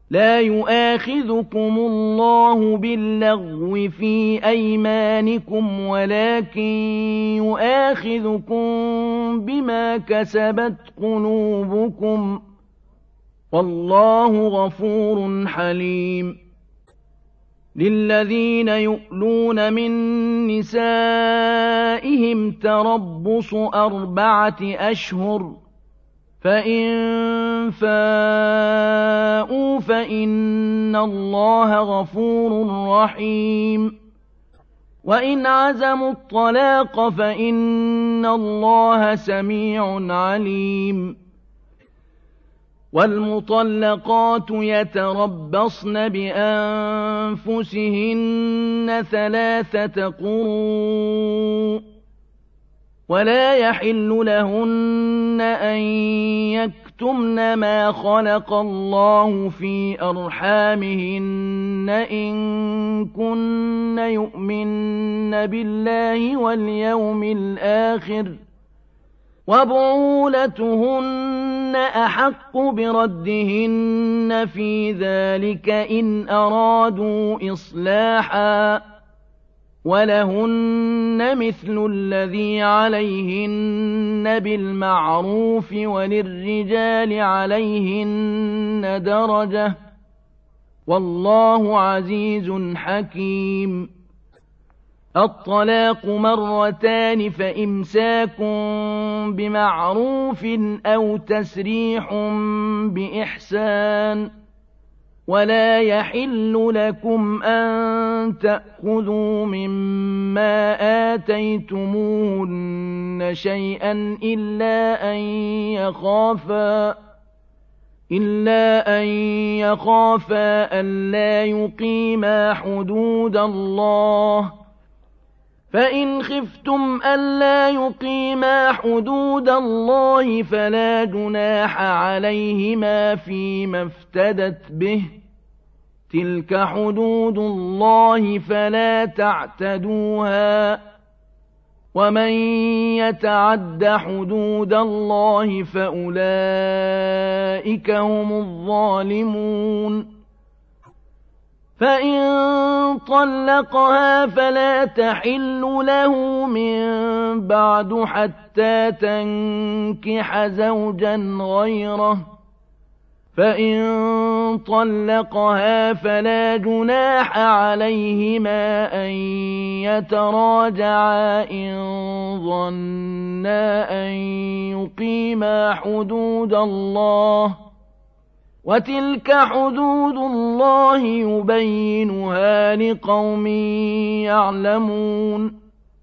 لا يؤاخذكم الله باللغو في أيمانكم ولكن يؤاخذكم بما كسبت قلوبكم والله غفور حليم للذين يؤلون من نسائهم تربص 4 أشهر فإن فاءوا فإن الله غفور رحيم وإن عزموا الطلاق فإن الله سميع عليم والمطلقات يتربصن بأنفسهن 3 قروء ولا يحل لهن أن يكتمن ما خلق الله في أرحامهن إن كن يؤمن بالله واليوم الآخر وبعولتهن أحق بردهن في ذلك إن أرادوا إصلاحا ولهن مثل الذي عليهن بالمعروف وللرجال عليهن درجة والله عزيز حكيم الطلاق 2 فإمساك بمعروف أو تسريح بإحسان ولا يحل لكم أن تأخذوا مما آتيتموهن شيئا إلا أن يخافا ألا يقيما حدود الله فإن خفتم ألا يقيما حدود الله فلا جناح عليهما فيما افتدت به تلك حدود الله فلا تعتدوها ومن يتعد حدود الله فأولئك هم الظالمون فإن طلقها فلا تحل له من بعد حتى تنكح زوجا غيره فإن طلقها فلا جناح عليهما أن يتراجعا إن ظنا أن يقيما حدود الله وتلك حدود الله يبينها لقوم يعلمون